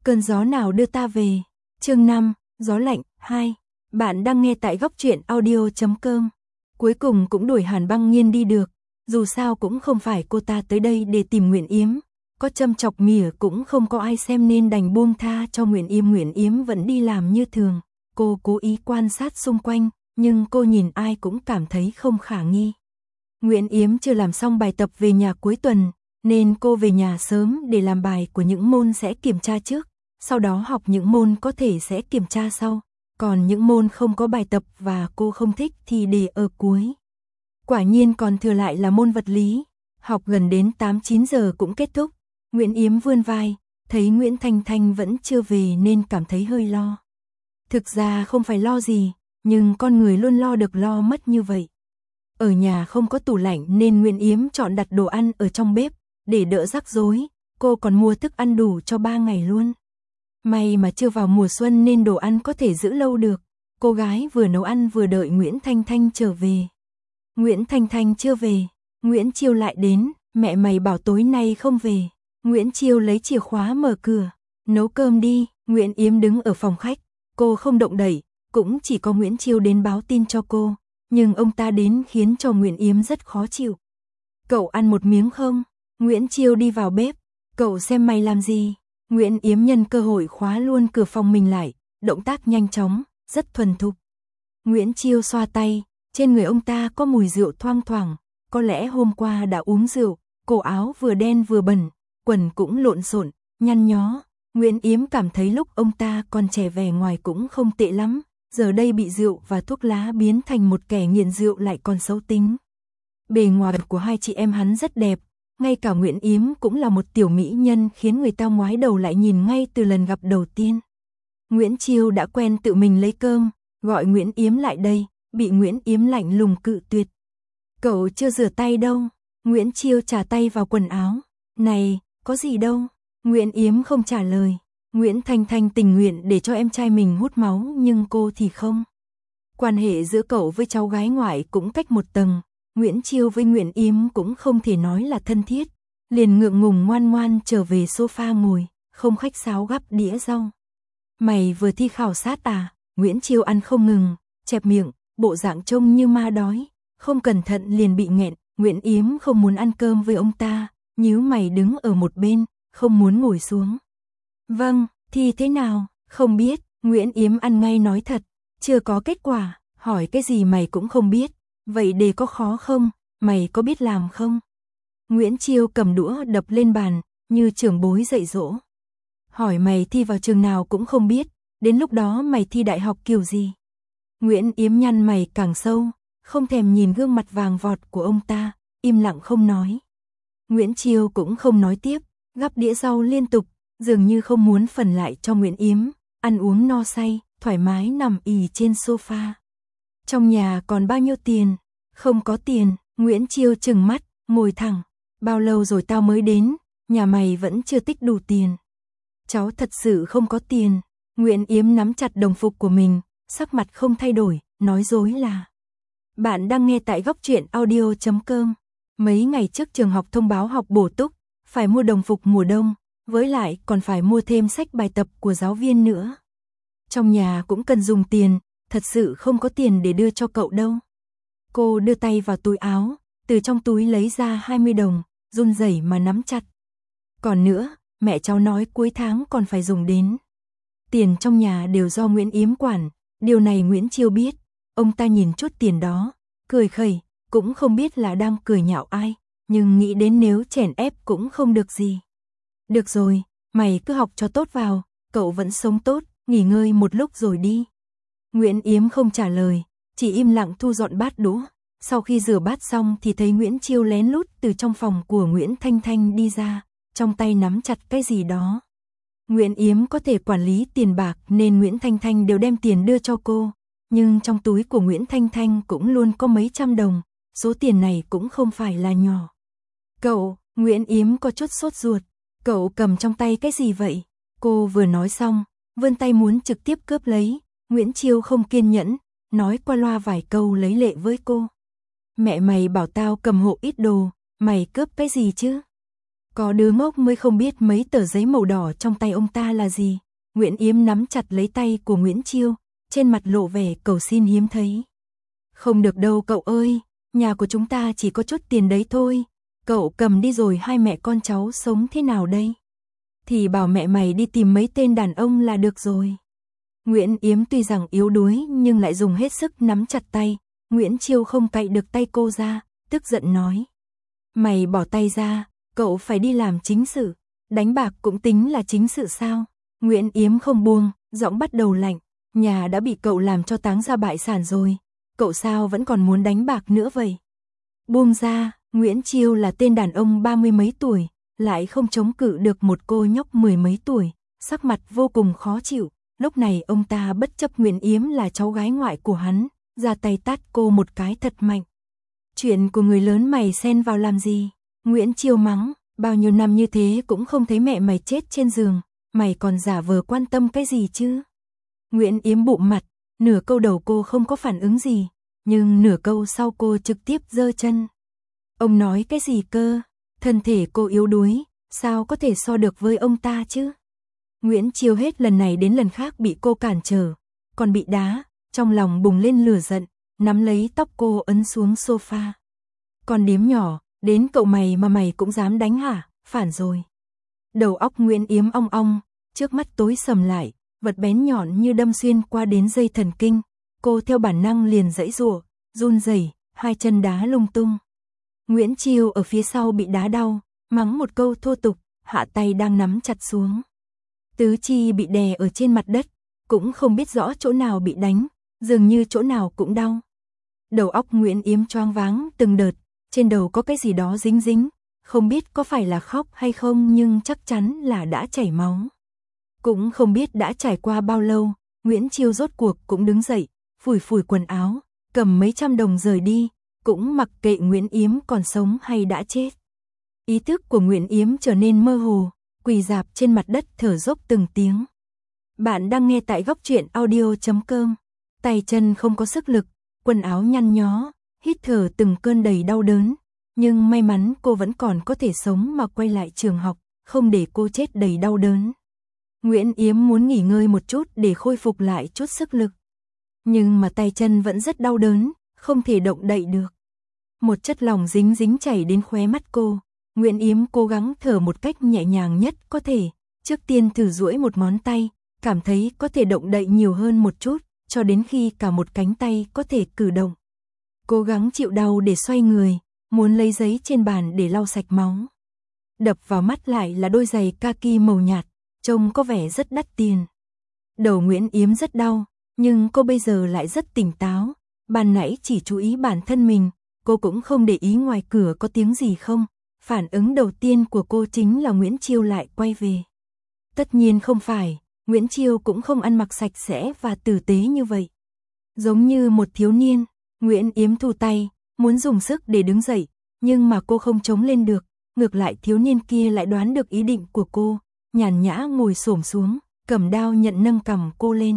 Cơn gió nào đưa ta về? Chương 5, gió lạnh 2. Bạn đang nghe tại góc truyện audio.com. Cuối cùng cũng đuổi Hàn Băng Nhiên đi được, dù sao cũng không phải cô ta tới đây để tìm Nguyễn Yếm, có châm chọc mỉa cũng không có ai xem nên đành buông tha cho Nguyễn Yếm vẫn đi làm như thường. Cô cố ý quan sát xung quanh, nhưng cô nhìn ai cũng cảm thấy không khả nghi. Nguyễn Yếm chưa làm xong bài tập về nhà cuối tuần, nên cô về nhà sớm để làm bài của những môn sẽ kiểm tra trước, sau đó học những môn có thể sẽ kiểm tra sau, còn những môn không có bài tập và cô không thích thì để ở cuối. Quả nhiên còn thừa lại là môn vật lý, học gần đến 8-9 giờ cũng kết thúc. Nguyễn Yếm vươn vai, thấy Nguyễn Thanh Thanh vẫn chưa về nên cảm thấy hơi lo. Thực ra không phải lo gì, nhưng con người luôn lo được lo mất như vậy. Ở nhà không có tủ lạnh nên Nguyễn Yếm chọn đặt đồ ăn ở trong bếp, để đỡ rắc rối, cô còn mua thức ăn đủ cho 3 ngày luôn. May mà chưa vào mùa xuân nên đồ ăn có thể giữ lâu được, cô gái vừa nấu ăn vừa đợi Nguyễn Thanh Thanh trở về. Nguyễn Thanh Thanh chưa về, Nguyễn Chiêu lại đến, mẹ mày bảo tối nay không về. Nguyễn Chiêu lấy chìa khóa mở cửa, nấu cơm đi. Nguyễn Yếm đứng ở phòng khách, cô không động đậy, cũng chỉ có Nguyễn Chiêu đến báo tin cho cô, nhưng ông ta đến khiến cho Nguyễn Yếm rất khó chịu. Cậu ăn một miếng không? Nguyễn Chiêu đi vào bếp, cậu xem mày làm gì? Nguyễn Yếm nhân cơ hội khóa luôn cửa phòng mình lại, động tác nhanh chóng, rất thuần thục. Nguyễn Chiêu xoa tay, trên người ông ta có mùi rượu thoang thoảng, có lẽ hôm qua đã uống rượu, cổ áo vừa đen vừa bẩn, quần cũng lộn xộn, nhăn nhó. Nguyễn Yếm cảm thấy lúc ông ta còn trẻ vẻ ngoài cũng không tệ lắm, giờ đây bị rượu và thuốc lá biến thành một kẻ nghiện rượu lại còn xấu tính. Bề ngoài của hai chị em hắn rất đẹp, ngay cả Nguyễn Yếm cũng là một tiểu mỹ nhân khiến người ta ngoái đầu lại nhìn ngay từ lần gặp đầu tiên. Nguyễn Chiêu đã quen tự mình lấy cơm, gọi Nguyễn Yếm lại đây, bị Nguyễn Yếm lạnh lùng cự tuyệt. Cậu chưa rửa tay đâu. Nguyễn Chiêu chà tay vào quần áo. Này, có gì đâu. Nguyễn Yếm không trả lời. Nguyễn Thanh Thanh tình nguyện để cho em trai mình hút máu nhưng cô thì không. Quan hệ giữa cậu với cháu gái ngoại cũng cách một tầng. Nguyễn Chiêu với Nguyễn Yếm cũng không thể nói là thân thiết. Liền ngượng ngùng ngoan ngoan trở về sofa ngồi, không khách sáo gắp đĩa rau. Mày vừa thi khảo sát à? Nguyễn Chiêu ăn không ngừng, chẹp miệng, bộ dạng trông như ma đói, không cẩn thận liền bị nghẹn. Nguyễn Yếm không muốn ăn cơm với ông ta, nhíu mày đứng ở một bên, không muốn ngồi xuống. Vâng, thì thế nào? Không biết. Nguyễn Yếm ăn ngay nói thật, chưa có kết quả. Hỏi cái gì mày cũng không biết. Vậy đề có khó không? Mày có biết làm không? Nguyễn Chiêu cầm đũa đập lên bàn, như trưởng bối dạy dỗ. Hỏi mày thi vào trường nào cũng không biết, đến lúc đó mày thi đại học kiểu gì? Nguyễn Yếm nhăn mày càng sâu, không thèm nhìn gương mặt vàng vọt của ông ta, im lặng không nói. Nguyễn Chiêu cũng không nói tiếp, gắp đĩa rau liên tục, dường như không muốn phần lại cho Nguyễn Yếm, ăn uống no say, thoải mái nằm ì trên sofa. Trong nhà còn bao nhiêu tiền? Không có tiền. Nguyễn Chiêu trừng mắt, ngồi thẳng. Bao lâu rồi tao mới đến, nhà mày vẫn chưa tích đủ tiền. Cháu thật sự không có tiền. Nguyễn Yếm nắm chặt đồng phục của mình, sắc mặt không thay đổi, nói dối là. Bạn đang nghe tại góc truyện audio.com. Mấy ngày trước trường học thông báo học bổ túc, phải mua đồng phục mùa đông, với lại còn phải mua thêm sách bài tập của giáo viên nữa. Trong nhà cũng cần dùng tiền, thật sự không có tiền để đưa cho cậu đâu. Cô đưa tay vào túi áo, từ trong túi lấy ra 20 đồng, run rẩy mà nắm chặt. Còn nữa, mẹ cháu nói cuối tháng còn phải dùng đến. Tiền trong nhà đều do Nguyễn Yếm quản, điều này Nguyễn Chiêu biết. Ông ta nhìn chút tiền đó, cười khẩy, cũng không biết là đang cười nhạo ai, nhưng nghĩ đến nếu chèn ép cũng không được gì. Được rồi, mày cứ học cho tốt vào, cậu vẫn sống tốt, nghỉ ngơi một lúc rồi đi. Nguyễn Yếm không trả lời, chỉ im lặng thu dọn bát đũa. Sau khi rửa bát xong thì thấy Nguyễn Chiêu lén lút từ trong phòng của Nguyễn Thanh Thanh đi ra, trong tay nắm chặt cái gì đó. Nguyễn Yếm có thể quản lý tiền bạc nên Nguyễn Thanh Thanh đều đem tiền đưa cho cô, nhưng trong túi của Nguyễn Thanh Thanh cũng luôn có mấy trăm đồng, số tiền này cũng không phải là nhỏ. Cậu, Nguyễn Yếm có chút sốt ruột, cậu cầm trong tay cái gì vậy? Cô vừa nói xong, vươn tay muốn trực tiếp cướp lấy, Nguyễn Chiêu không kiên nhẫn, nói qua loa vài câu lấy lệ với cô. Mẹ mày bảo tao cầm hộ ít đồ, mày cướp cái gì chứ? Có đứa ngốc mới không biết mấy tờ giấy màu đỏ trong tay ông ta là gì. Nguyễn Yếm nắm chặt lấy tay của Nguyễn Chiêu, trên mặt lộ vẻ cầu xin hiếm thấy. Không được đâu cậu ơi, nhà của chúng ta chỉ có chút tiền đấy thôi. Cậu cầm đi rồi hai mẹ con cháu sống thế nào đây? Thì bảo mẹ mày đi tìm mấy tên đàn ông là được rồi. Nguyễn Yếm tuy rằng yếu đuối nhưng lại dùng hết sức nắm chặt tay. Nguyễn Chiêu không cạy được tay cô ra, tức giận nói. Mày bỏ tay ra, cậu phải đi làm chính sự. Đánh bạc cũng tính là chính sự sao? Nguyễn Yếm không buông, giọng bắt đầu lạnh. Nhà đã bị cậu làm cho táng ra bại sản rồi. Cậu sao vẫn còn muốn đánh bạc nữa vậy? Buông ra, Nguyễn Chiêu là tên đàn ông 30 mấy tuổi, lại không chống cự được một cô nhóc 10 mấy tuổi, sắc mặt vô cùng khó chịu. Lúc này ông ta bất chấp Nguyễn Yếm là cháu gái ngoại của hắn, ra tay tát cô một cái thật mạnh. Chuyện của người lớn mày xen vào làm gì? Nguyễn Chiêu mắng, bao nhiêu năm như thế cũng không thấy mẹ mày chết trên giường, mày còn giả vờ quan tâm cái gì chứ? Nguyễn Yếm bụm mặt, nửa câu đầu cô không có phản ứng gì, nhưng nửa câu sau cô trực tiếp giơ chân. Ông nói cái gì cơ? Thân thể cô yếu đuối, sao có thể so được với ông ta chứ? Nguyễn Chiêu hết lần này đến lần khác bị cô cản trở, còn bị đá, trong lòng bùng lên lửa giận, nắm lấy tóc cô ấn xuống sofa. Con điếm nhỏ, đến cậu mày mà mày cũng dám đánh hả? Phản rồi. Đầu óc Nguyễn Yếm ong ong, trước mắt tối sầm lại, vật bén nhọn như đâm xuyên qua đến dây thần kinh. Cô theo bản năng liền giãy giụa, run rẩy, hai chân đá lung tung. Nguyễn Chiêu ở phía sau bị đá đau, mắng một câu thô tục, hạ tay đang nắm chặt xuống. Tứ chi bị đè ở trên mặt đất, cũng không biết rõ chỗ nào bị đánh, dường như chỗ nào cũng đau. Đầu óc Nguyễn Yếm choáng váng từng đợt, trên đầu có cái gì đó dính dính, không biết có phải là khóc hay không nhưng chắc chắn là đã chảy máu. Cũng không biết đã trải qua bao lâu, Nguyễn Chiêu rốt cuộc cũng đứng dậy, phủi phủi quần áo, cầm mấy trăm đồng rời đi, cũng mặc kệ Nguyễn Yếm còn sống hay đã chết. Ý thức của Nguyễn Yếm trở nên mơ hồ, quỳ rạp trên mặt đất thở dốc từng tiếng. Bạn đang nghe tại góc truyện audio.com. Tay chân không có sức lực, quần áo nhăn nhó, hít thở từng cơn đầy đau đớn. Nhưng may mắn cô vẫn còn có thể sống mà quay lại trường học, không để cô chết đầy đau đớn. Nguyễn Yếm muốn nghỉ ngơi một chút để khôi phục lại chút sức lực. Nhưng mà tay chân vẫn rất đau đớn, không thể động đậy được. Một chất lỏng dính dính chảy đến khóe mắt cô. Nguyễn Yếm cố gắng thở một cách nhẹ nhàng nhất có thể. Trước tiên thử duỗi một ngón tay, cảm thấy có thể động đậy nhiều hơn một chút, cho đến khi cả một cánh tay có thể cử động. Cố gắng chịu đau để xoay người, muốn lấy giấy trên bàn để lau sạch máu. Đập vào mắt lại là đôi giày kaki màu nhạt, trông có vẻ rất đắt tiền. Đầu Nguyễn Yếm rất đau, nhưng cô bây giờ lại rất tỉnh táo. Ban nãy chỉ chú ý bản thân mình, cô cũng không để ý ngoài cửa có tiếng gì không. Phản ứng đầu tiên của cô chính là Nguyễn Chiêu lại quay về. Tất nhiên không phải, Nguyễn Chiêu cũng không ăn mặc sạch sẽ và tử tế như vậy. Giống như một thiếu niên, Nguyễn Yếm thu tay, muốn dùng sức để đứng dậy, nhưng mà cô không chống lên được. Ngược lại thiếu niên kia lại đoán được ý định của cô, nhàn nhã ngồi xổm xuống, cầm đao nhận nâng cằm cô lên.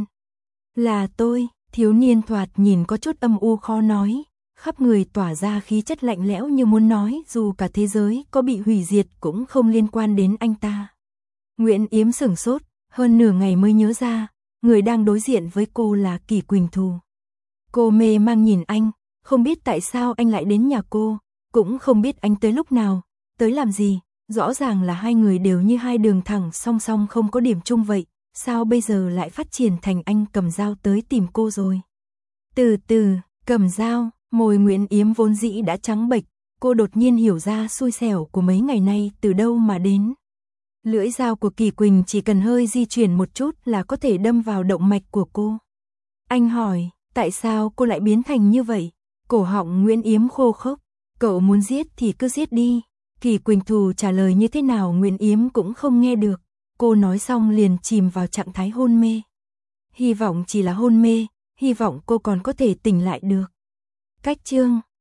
Là tôi, thiếu niên thoạt nhìn có chút âm u khó nói, khắp người tỏa ra khí chất lạnh lẽo như muốn nói dù cả thế giới có bị hủy diệt cũng không liên quan đến anh ta. Nguyễn Yếm sửng sốt, hơn nửa ngày mới nhớ ra, người đang đối diện với cô là Kỳ Quỳnh Thù. Cô mê mang nhìn anh, không biết tại sao anh lại đến nhà cô, cũng không biết anh tới lúc nào, tới làm gì, rõ ràng là hai người đều như hai đường thẳng song song không có điểm chung vậy, sao bây giờ lại phát triển thành anh cầm dao tới tìm cô rồi. Từ từ, cầm dao, môi Nguyễn Yếm vốn dĩ đã trắng bệch, cô đột nhiên hiểu ra xui xẻo của mấy ngày nay từ đâu mà đến. Lưỡi dao của Kỳ Quỳnh chỉ cần hơi di chuyển một chút là có thể đâm vào động mạch của cô. Anh hỏi, tại sao cô lại biến thành như vậy? Cổ họng Nguyễn Yếm khô khốc, cậu muốn giết thì cứ giết đi. Kỳ Quỳnh Thù trả lời như thế nào Nguyễn Yếm cũng không nghe được. Cô nói xong liền chìm vào trạng thái hôn mê. Hy vọng chỉ là hôn mê, hy vọng cô còn có thể tỉnh lại được. Cách chương